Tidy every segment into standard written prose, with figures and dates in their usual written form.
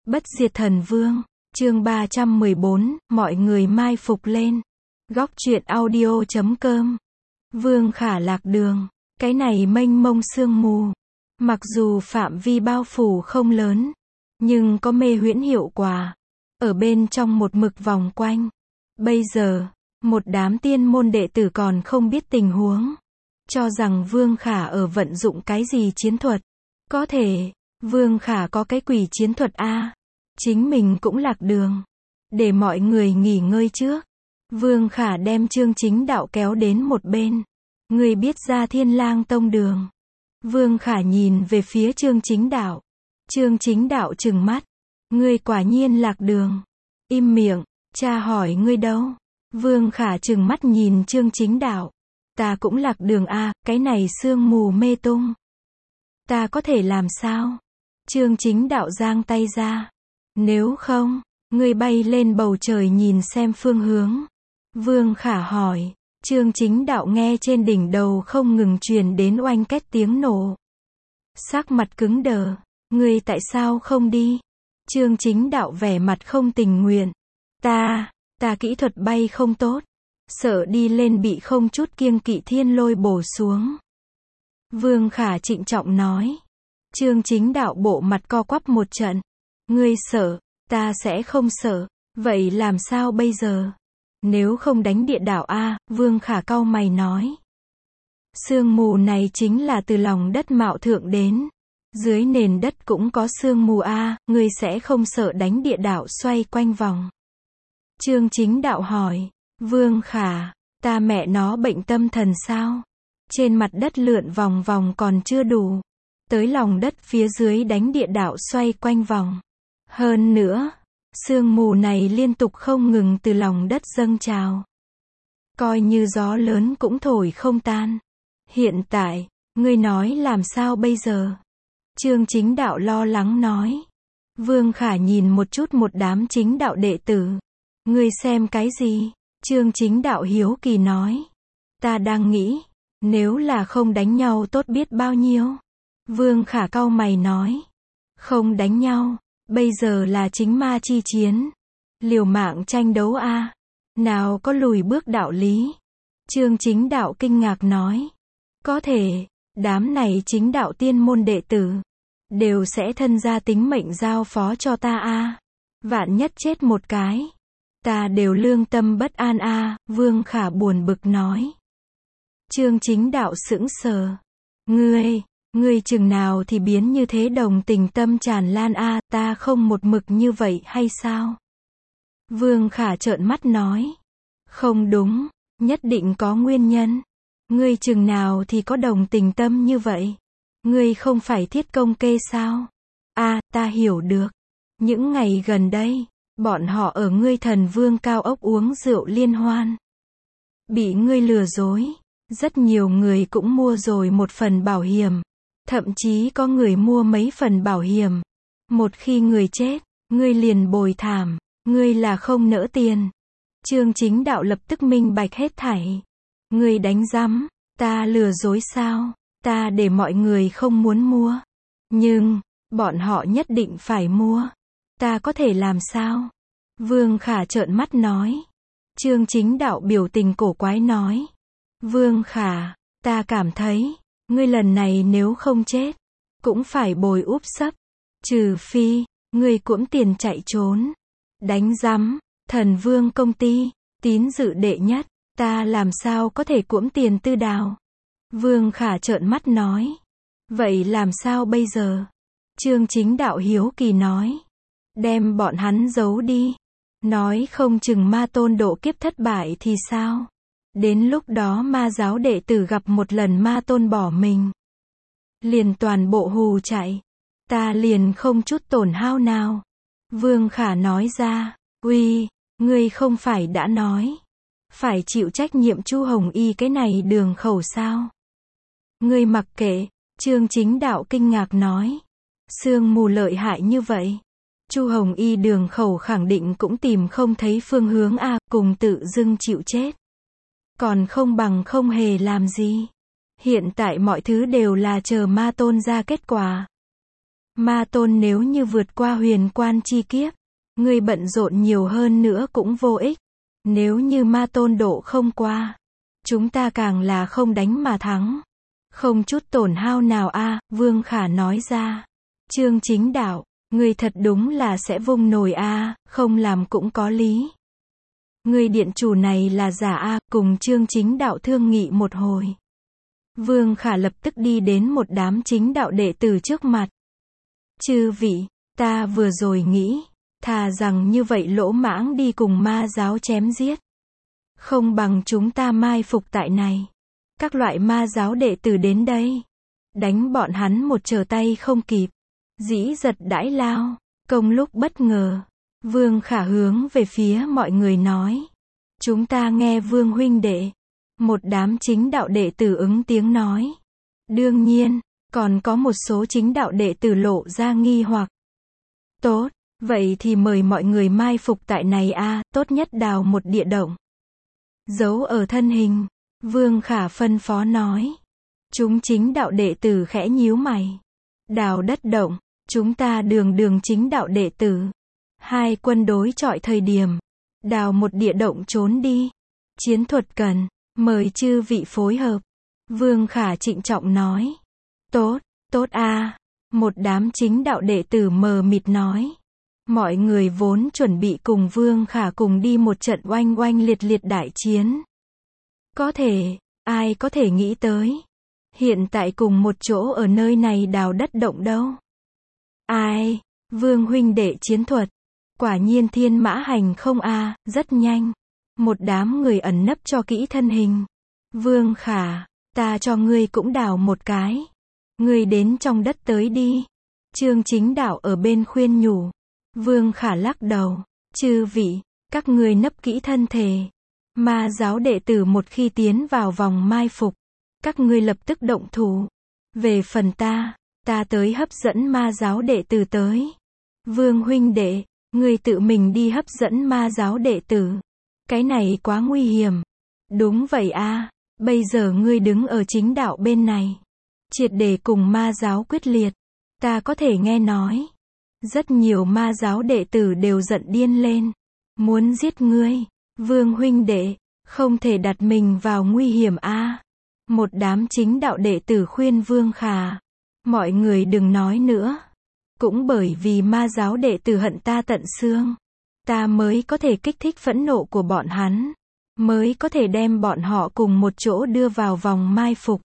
Bất diệt thần vương, chương 314, mọi người mai phục lên. Góc truyện audio.com. Vương Khả lạc đường, cái này mênh mông sương mù. Mặc dù phạm vi bao phủ không lớn, nhưng có mê huyễn hiệu quả. Ở bên trong một mực vòng quanh. Bây giờ, một đám tiên môn đệ tử còn không biết tình huống. Cho rằng Vương Khả ở vận dụng cái gì chiến thuật. Có thể, Vương Khả có cái quỷ chiến thuật a. Chính mình cũng lạc đường. Để mọi người nghỉ ngơi trước. Vương Khả đem Chương Chính Đạo kéo đến một bên. Người biết ra Thiên Lang Tông đường. Vương Khả nhìn về phía Chương Chính Đạo. Chương Chính Đạo trừng mắt. Ngươi quả nhiên lạc đường. Im miệng, cha hỏi ngươi đâu. Vương Khả trừng mắt nhìn Chương Chính Đạo. Ta cũng lạc đường a, cái này sương mù mê tung. Ta có thể làm sao? Chương Chính Đạo giang tay ra. Nếu không, ngươi bay lên bầu trời nhìn xem phương hướng. Vương Khả hỏi. Chương Chính Đạo nghe trên đỉnh đầu không ngừng truyền đến oanh két tiếng nổ. Sắc mặt cứng đờ. Ngươi tại sao không đi? Chương Chính Đạo vẻ mặt không tình nguyện. Ta kỹ thuật bay không tốt. Sợ đi lên bị không chút kiêng kỵ thiên lôi bổ xuống. Vương Khả trịnh trọng nói. Chương Chính Đạo bộ mặt co quắp một trận. Ngươi sợ, ta sẽ không sợ. Vậy làm sao bây giờ? Nếu không đánh địa đạo a, Vương Khả cau mày nói. Sương mù này chính là từ lòng đất mạo thượng đến. Dưới nền đất cũng có sương mù a, ngươi sẽ không sợ đánh địa đạo xoay quanh vòng. Chương Chính Đạo hỏi. Vương Khả, ta mẹ nó bệnh tâm thần sao? Trên mặt đất lượn vòng vòng còn chưa đủ. Tới lòng đất phía dưới đánh địa đạo xoay quanh vòng. Hơn nữa, sương mù này liên tục không ngừng từ lòng đất dâng trào. Coi như gió lớn cũng thổi không tan. Hiện tại, ngươi nói làm sao bây giờ? Chương Chính Đạo lo lắng nói. Vương Khả nhìn một chút một đám chính đạo đệ tử. Ngươi xem cái gì? Chương Chính Đạo hiếu kỳ nói. Ta đang nghĩ, nếu là không đánh nhau tốt biết bao nhiêu. Vương Khả cau mày nói. Không đánh nhau, bây giờ là chính ma chi chiến. Liều mạng tranh đấu a, nào có lùi bước đạo lý. Chương Chính Đạo kinh ngạc nói. Có thể, đám này chính đạo tiên môn đệ tử. Đều sẽ thân ra tính mệnh giao phó cho ta a. Vạn nhất chết một cái. Ta đều lương tâm bất an a, Vương Khả buồn bực nói. Chương Chính Đạo sững sờ. Ngươi chừng nào thì biến như thế đồng tình tâm tràn lan a, ta không một mực như vậy hay sao? Vương Khả trợn mắt nói. Không đúng, nhất định có nguyên nhân. Ngươi chừng nào thì có đồng tình tâm như vậy? Ngươi không phải thiết công kê sao? A, ta hiểu được. Những ngày gần đây, bọn họ ở ngươi Thần Vương cao ốc uống rượu liên hoan. Bị ngươi lừa dối. Rất nhiều người cũng mua rồi một phần bảo hiểm. Thậm chí có người mua mấy phần bảo hiểm. Một khi người chết, ngươi liền bồi thảm. Ngươi là không nỡ tiền. Chương Chính Đạo lập tức minh bạch hết thảy. Ngươi đánh rắm, ta lừa dối sao? Ta để mọi người không muốn mua. Nhưng, bọn họ nhất định phải mua. Ta có thể làm sao? Vương Khả trợn mắt nói. Chương Chính Đạo biểu tình cổ quái nói. Vương Khả, ta cảm thấy, ngươi lần này nếu không chết, cũng phải bồi úp sấp. Trừ phi, ngươi cuỗm tiền chạy trốn. Đánh rắm, Thần Vương công ty, tín dự đệ nhất, ta làm sao có thể cuỗm tiền tư đào? Vương Khả trợn mắt nói. Vậy làm sao bây giờ? Chương Chính Đạo hiếu kỳ nói. Đem bọn hắn giấu đi. Nói không chừng ma tôn độ kiếp thất bại thì sao? Đến lúc đó ma giáo đệ tử gặp một lần ma tôn bỏ mình. Liền toàn bộ hù chạy. Ta liền không chút tổn hao nào. Vương Khả nói ra. Uy, ngươi không phải đã nói. Phải chịu trách nhiệm Chu Hồng Y cái này đường khẩu sao? Ngươi mặc kệ. Chương Chính Đạo kinh ngạc nói. Sương mù lợi hại như vậy. Chu Hồng Y đường khẩu khẳng định cũng tìm không thấy phương hướng a, cùng tự dưng chịu chết. Còn không bằng không hề làm gì. Hiện tại mọi thứ đều là chờ ma tôn ra kết quả. Ma tôn nếu như vượt qua huyền quan chi kiếp, ngươi bận rộn nhiều hơn nữa cũng vô ích. Nếu như ma tôn độ không qua, chúng ta càng là không đánh mà thắng. Không chút tổn hao nào a, Vương Khả nói ra. Trương Chính Đạo, ngươi thật đúng là sẽ vung nồi a, không làm cũng có lý. Ngươi điện chủ này là giả a, cùng Trương Chính Đạo thương nghị một hồi. Vương Khả lập tức đi đến một đám chính đạo đệ tử trước mặt. Chư vị, ta vừa rồi nghĩ, thà rằng như vậy lỗ mãng đi cùng ma giáo chém giết. Không bằng chúng ta mai phục tại này. Các loại ma giáo đệ tử đến đây. Đánh bọn hắn một trở tay không kịp. Dĩ giật đãi lao. Công lúc bất ngờ. Vương Khả hướng về phía mọi người nói. Chúng ta nghe Vương huynh đệ. Một đám chính đạo đệ tử ứng tiếng nói. Đương nhiên, còn có một số chính đạo đệ tử lộ ra nghi hoặc. Tốt, vậy thì mời mọi người mai phục tại này a, tốt nhất đào một địa động. Giấu ở thân hình. Vương Khả phân phó nói. Chúng chính đạo đệ tử khẽ nhíu mày. Đào đất động, chúng ta đường chính đạo đệ tử. Hai quân đối chọi thời điểm. Đào một địa động trốn đi. Chiến thuật cần, mời chư vị phối hợp. Vương Khả trịnh trọng nói. Tốt, tốt a. Một đám chính đạo đệ tử mờ mịt nói. Mọi người vốn chuẩn bị cùng Vương Khả cùng đi một trận oanh oanh liệt liệt đại chiến. Có thể, ai có thể nghĩ tới. Hiện tại cùng một chỗ ở nơi này đào đất động đâu. Ai, Vương huynh đệ chiến thuật. Quả nhiên thiên mã hành không a, rất nhanh. Một đám người ẩn nấp cho kỹ thân hình. Vương Khả, ta cho ngươi cũng đào một cái. Ngươi đến trong đất tới đi. Trương Chính Đạo ở bên khuyên nhủ. Vương Khả lắc đầu. Chư vị, các ngươi nấp kỹ thân thể. Ma giáo đệ tử một khi tiến vào vòng mai phục, các ngươi lập tức động thủ. Về phần ta tới hấp dẫn ma giáo đệ tử tới. Vương huynh đệ, ngươi tự mình đi hấp dẫn ma giáo đệ tử. Cái này quá nguy hiểm. Đúng vậy a, bây giờ ngươi đứng ở chính đạo bên này. Triệt để cùng ma giáo quyết liệt. Ta có thể nghe nói. Rất nhiều ma giáo đệ tử đều giận điên lên. Muốn giết ngươi. Vương huynh đệ, không thể đặt mình vào nguy hiểm a. Một đám chính đạo đệ tử khuyên Vương Khả. Mọi người đừng nói nữa. Cũng bởi vì ma giáo đệ tử hận ta tận xương. Ta mới có thể kích thích phẫn nộ của bọn hắn. Mới có thể đem bọn họ cùng một chỗ đưa vào vòng mai phục.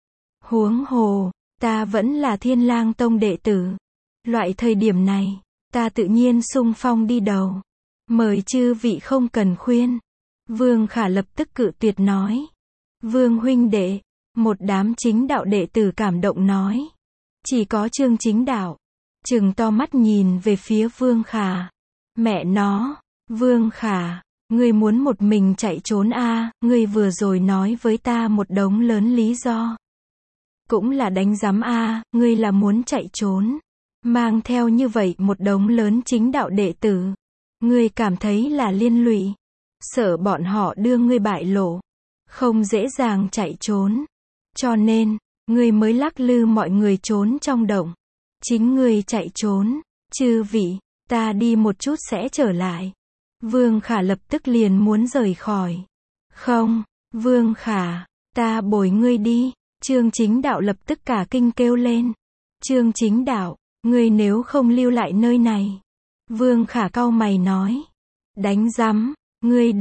Huống hồ, ta vẫn là Thiên Lang Tông đệ tử. Loại thời điểm này, ta tự nhiên xung phong đi đầu. Mời chư vị không cần khuyên. Vương Khả lập tức cự tuyệt nói. Vương huynh đệ, một đám chính đạo đệ tử cảm động nói. Chỉ có Trương Chính Đạo trừng to mắt nhìn về phía Vương Khả. Mẹ nó, Vương Khả, ngươi muốn một mình chạy trốn a, ngươi vừa rồi nói với ta một đống lớn lý do. Cũng là đánh giám a, ngươi là muốn chạy trốn. Mang theo như vậy một đống lớn chính đạo đệ tử. Ngươi cảm thấy là liên lụy. Sợ bọn họ đưa ngươi bại lộ. Không dễ dàng chạy trốn. Cho nên, ngươi mới lắc lư mọi người trốn trong động. Chính ngươi chạy trốn. Chư vị, ta đi một chút sẽ trở lại. Vương Khả lập tức liền muốn rời khỏi. Không, Vương Khả, ta bồi ngươi đi. Trương Chính Đạo lập tức cả kinh kêu lên. Trương Chính Đạo, ngươi nếu không lưu lại nơi này. Vương Khả cau mày nói. Đánh rắm, ngươi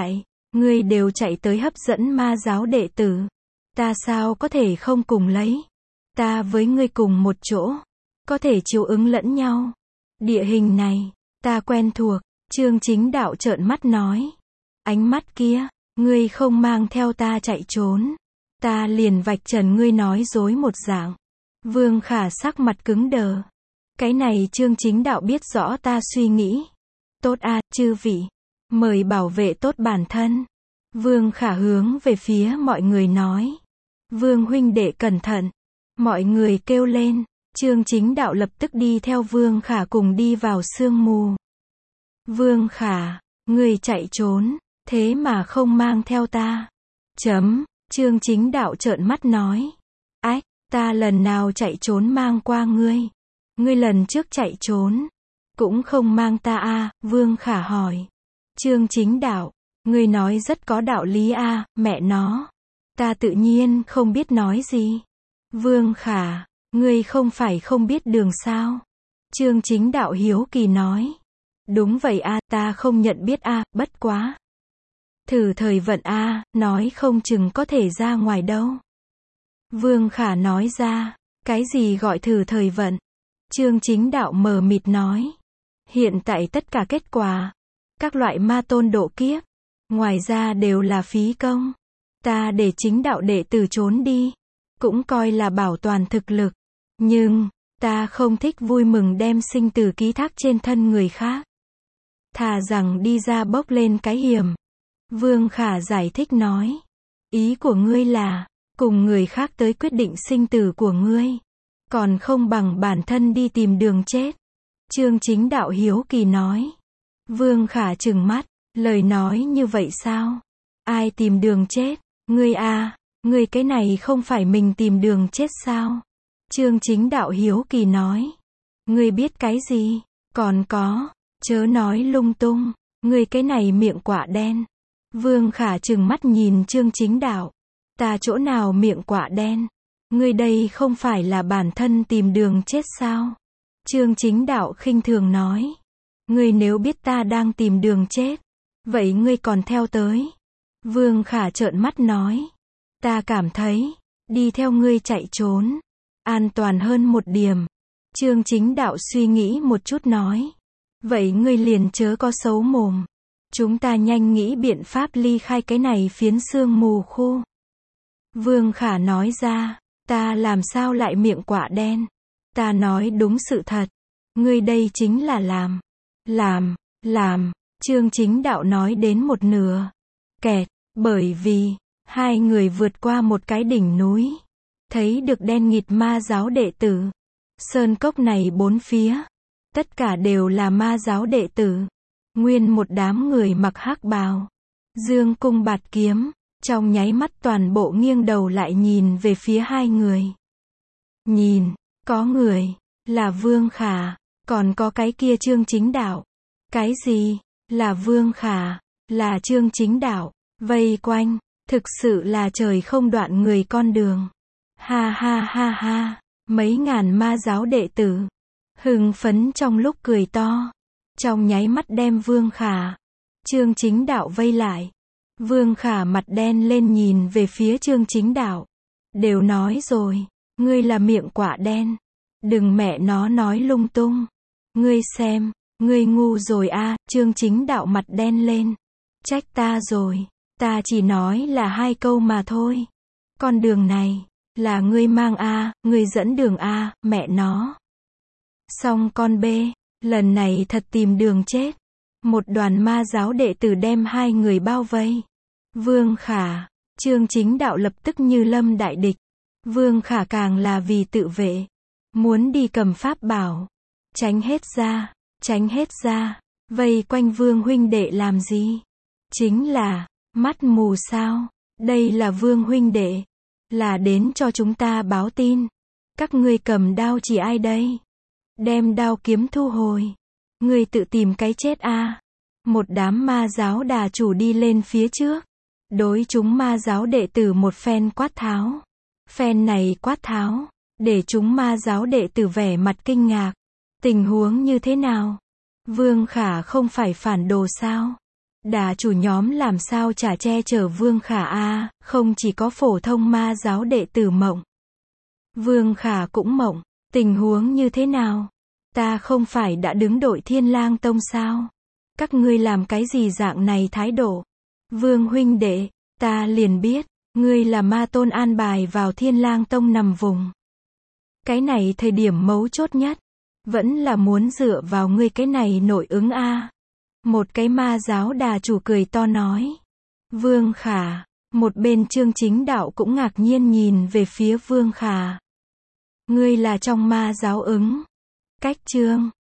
đều chạy tới hấp dẫn ma giáo đệ tử. Ta sao có thể không cùng lấy. Ta với ngươi cùng một chỗ. Có thể chiếu ứng lẫn nhau. Địa hình này, ta quen thuộc. Trương Chính Đạo trợn mắt nói. Ánh mắt kia, ngươi không mang theo ta chạy trốn. Ta liền vạch trần ngươi nói dối một dạng. Vương Khả sắc mặt cứng đờ. Cái này Trương Chính Đạo biết rõ ta suy nghĩ. Tốt a, chư vị. Mời bảo vệ tốt bản thân. Vương Khả hướng về phía mọi người nói. Vương huynh đệ cẩn thận. Mọi người kêu lên. Trương Chính Đạo lập tức đi theo Vương Khả cùng đi vào sương mù. Vương Khả, ngươi chạy trốn, thế mà không mang theo ta. Trương Chính Đạo trợn mắt nói. Ách, ta lần nào chạy trốn mang qua ngươi. Ngươi lần trước chạy trốn, cũng không mang ta a, Vương Khả hỏi. Trương Chính Đạo, ngươi nói rất có đạo lý a, mẹ nó. Ta tự nhiên không biết nói gì. Vương Khả, ngươi không phải không biết đường sao? Trương Chính Đạo hiếu kỳ nói. Đúng vậy a, ta không nhận biết a, bất quá. Thử thời vận a, nói không chừng có thể ra ngoài đâu. Vương Khả nói ra, cái gì gọi thử thời vận? Trương Chính Đạo mờ mịt nói. Hiện tại tất cả kết quả, các loại ma tôn độ kiếp, ngoài ra đều là phí công. Ta để chính đạo đệ tử trốn đi, cũng coi là bảo toàn thực lực. Nhưng, ta không thích vui mừng đem sinh tử ký thác trên thân người khác. Thà rằng đi ra bốc lên cái hiểm. Vương Khả giải thích nói. Ý của ngươi là, cùng người khác tới quyết định sinh tử của ngươi. Còn không bằng bản thân đi tìm đường chết. Trương Chính Đạo hiếu kỳ nói. Vương Khả trừng mắt, lời nói như vậy sao? Ai tìm đường chết? Ngươi à, ngươi cái này không phải mình tìm đường chết sao? Trương Chính Đạo hiếu kỳ nói. Ngươi biết cái gì? Còn có, chớ nói lung tung, ngươi cái này miệng quạ đen. Vương Khả trừng mắt nhìn Trương Chính Đạo. Ta chỗ nào miệng quạ đen? Ngươi đây không phải là bản thân tìm đường chết sao? Trương Chính Đạo khinh thường nói. Ngươi nếu biết ta đang tìm đường chết, vậy ngươi còn theo tới. Vương Khả trợn mắt nói. Ta cảm thấy, đi theo ngươi chạy trốn, an toàn hơn một điểm. Trương Chính Đạo suy nghĩ một chút nói. Vậy ngươi liền chớ có xấu mồm. Chúng ta nhanh nghĩ biện pháp ly khai cái này phiến sương mù khu. Vương Khả nói ra. Ta làm sao lại miệng quạ đen? Ta nói đúng sự thật. Ngươi đây chính là làm. Trương Chính Đạo nói đến một nửa. Kẹt, bởi vì, hai người vượt qua một cái đỉnh núi. Thấy được đen nghịt ma giáo đệ tử. Sơn cốc này bốn phía. Tất cả đều là ma giáo đệ tử. Nguyên một đám người mặc hắc bào. Dương cung bạt kiếm. Trong nháy mắt toàn bộ nghiêng đầu lại nhìn về phía hai người. Nhìn, có người, là Vương Khả, còn có cái kia Trương Chính Đạo. Cái gì, là Vương Khả, là Trương Chính Đạo, vây quanh, thực sự là trời không đoạn người con đường. Ha ha ha ha, mấy ngàn ma giáo đệ tử, hưng phấn trong lúc cười to, trong nháy mắt đem Vương Khả, Trương Chính Đạo vây lại. Vương Khả mặt đen lên nhìn về phía Trương Chính Đạo. Đều nói rồi, ngươi là miệng quạ đen. Đừng mẹ nó nói lung tung. Ngươi xem, ngươi ngu rồi a. Trương Chính Đạo mặt đen lên. Trách ta rồi, ta chỉ nói là hai câu mà thôi. Con đường này, là ngươi mang a, ngươi dẫn đường a, mẹ nó. Xong con bê, lần này thật tìm đường chết. Một đoàn ma giáo đệ tử đem hai người bao vây. Vương Khả, Trương Chính Đạo lập tức như lâm đại địch. Vương Khả càng là vì tự vệ. Muốn đi cầm pháp bảo. Tránh hết ra. Vây quanh Vương huynh đệ làm gì? Chính là, mắt mù sao? Đây là Vương huynh đệ. Là đến cho chúng ta báo tin. Các ngươi cầm đao chỉ ai đây? Đem đao kiếm thu hồi. Ngươi tự tìm cái chết a. Một đám ma giáo đà chủ đi lên phía trước. Đối chúng ma giáo đệ tử một phen quát tháo. Phen này quát tháo, để chúng ma giáo đệ tử vẻ mặt kinh ngạc. Tình huống như thế nào? Vương Khả không phải phản đồ sao? Đà chủ nhóm làm sao chả che chở Vương Khả a, không chỉ có phổ thông ma giáo đệ tử mộng. Vương Khả cũng mộng, tình huống như thế nào? Ta không phải đã đứng đội Thiên Lang Tông sao? Các ngươi làm cái gì dạng này thái độ? Vương huynh đệ, ta liền biết, ngươi là ma tôn an bài vào Thiên Lang Tông nằm vùng. Cái này thời điểm mấu chốt nhất, vẫn là muốn dựa vào ngươi cái này nội ứng a. Một cái ma giáo đà chủ cười to nói. Vương Khả, một bên Trương Chính Đạo cũng ngạc nhiên nhìn về phía Vương Khả. Ngươi là trong ma giáo ứng. Cách Trương